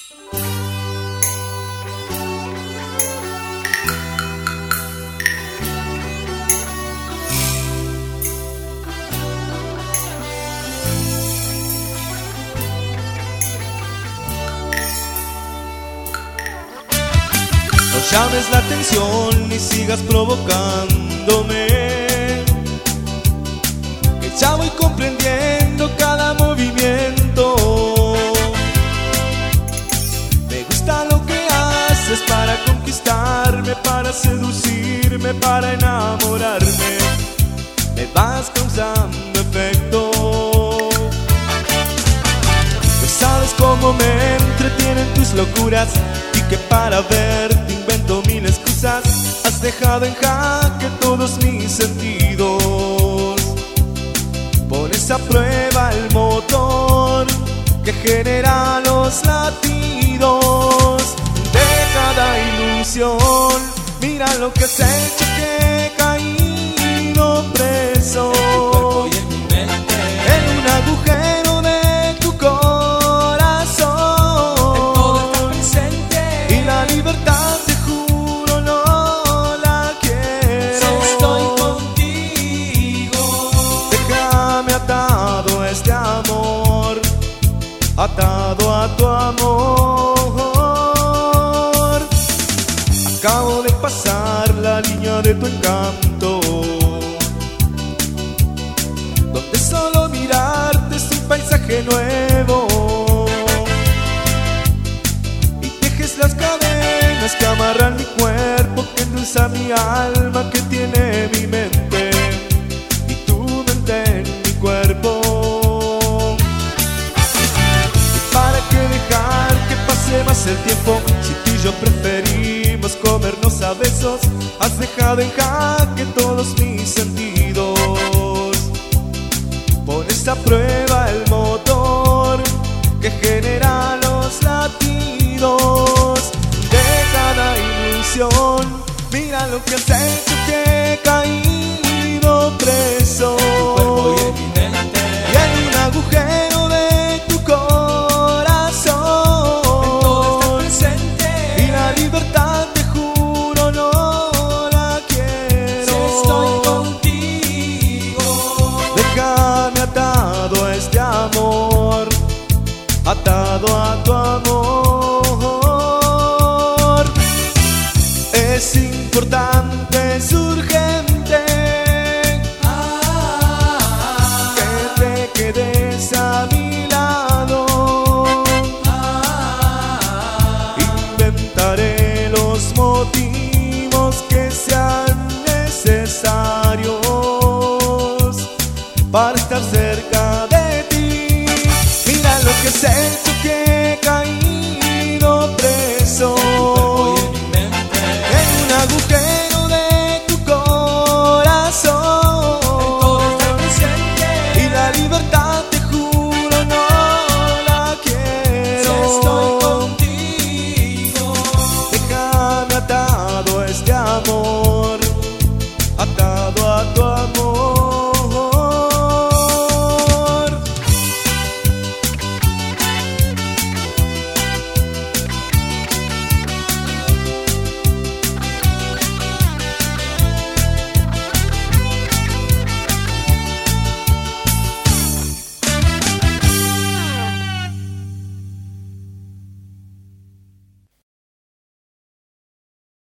No llames la atención ni sigas provocándome, que ya voy comprendiendo cada movimiento. Me gusta lo que haces para conquistarme, para seducirme, para enamorarme. Me vas causando efecto. No sabes cómo me entretienen tus locuras, y que para verte invento mil excusas. Has dejado en jaque todos mis sentidos. Pones a prueba el motor que genera los latidos de cada ilusión. Mira lo que has hecho, que he caído preso en un agujero de tu corazón. En todo está presente, Y la libertad, te juro, no la quiero. si estoy contigo. Déjame atado a este amor, atado a tu amor. Acabo de pasar la línea de tu encanto, donde solo mirarte es un paisaje nuevo. Y tejes las cadenas que amarran mi cuerpo, que endulza mi alma, que tiene mi mente y tu mente en mi cuerpo. ¿Y para qué dejar que pase más el tiempo, si tú y yo preferimos comernos a besos? Has dejado en jaque todos mis sentidos. Pones a prueba el motor que genera los latidos de cada ilusión. Mira lo que has hecho, que he caído preso